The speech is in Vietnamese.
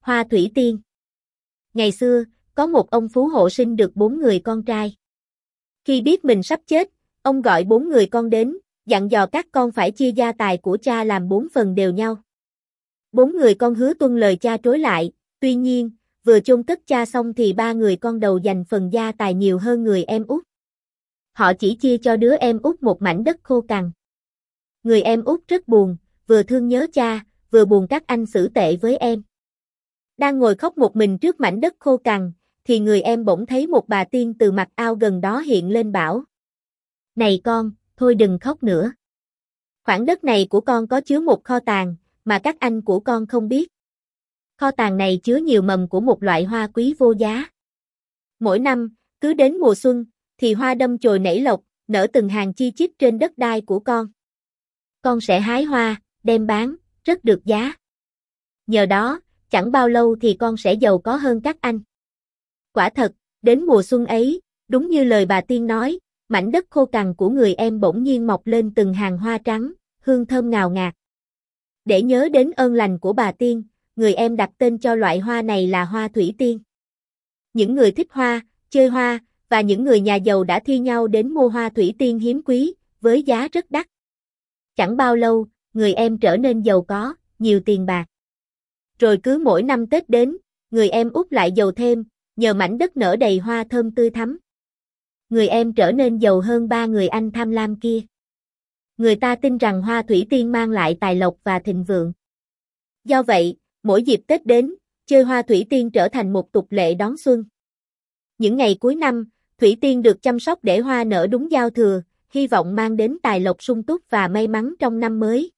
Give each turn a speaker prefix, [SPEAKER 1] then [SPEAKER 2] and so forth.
[SPEAKER 1] Hoa thủy tiên. Ngày xưa, có một ông phú hộ sinh được 4 người con trai. Khi biết mình sắp chết, ông gọi 4 người con đến, dặn dò các con phải chia gia tài của cha làm 4 phần đều nhau. 4 người con hứa tuân lời cha trối lại, tuy nhiên, vừa chôn cất cha xong thì 3 người con đầu dành phần gia tài nhiều hơn người em út. Họ chỉ chia cho đứa em út một mảnh đất khô cằn. Người em út rất buồn, vừa thương nhớ cha, vừa buồn các anh xử tệ với em. Đang ngồi khóc một mình trước mảnh đất khô cằn, thì người em bỗng thấy một bà tiên từ mặt ao gần đó hiện lên bảo: "Này con, thôi đừng khóc nữa. Khoảng đất này của con có chứa một kho tàng, mà các anh của con không biết. Kho tàng này chứa nhiều mầm của một loại hoa quý vô giá. Mỗi năm, cứ đến mùa xuân, thì hoa đâm chồi nảy lộc, nở từng hàng chi chít trên đất đai của con. Con sẽ hái hoa, đem bán, rất được giá. Nhờ đó, chẳng bao lâu thì con sẽ giàu có hơn các anh." Quả thật, đến mùa xuân ấy, đúng như lời bà tiên nói, mảnh đất khô cằn của người em bỗng nhiên mọc lên từng hàng hoa trắng, hương thơm ngào ngạt. Để nhớ đến ơn lành của bà tiên, người em đặt tên cho loại hoa này là hoa thủy tiên. Những người thích hoa, chơi hoa, và những người nhà giàu đã thi nhau đến mua hoa thủy tiên hiếm quý, với giá rất đắt. Chẳng bao lâu, người em trở nên giàu có, nhiều tiền bạc. Rồi cứ mỗi năm Tết đến, người em út lại giàu thêm, nhờ mảnh đất nở đầy hoa thơm tươi thắm. Người em trở nên giàu hơn 3 người anh tham lam kia. Người ta tin rằng hoa thủy tiên mang lại tài lộc và thịnh vượng. Do vậy, mỗi dịp Tết đến, chơi hoa thủy tiên trở thành một tục lệ đón xuân. Những ngày cuối năm, thủy tiên được chăm sóc để hoa nở đúng giao thừa, hy vọng mang đến tài lộc sung túc và may mắn trong năm mới.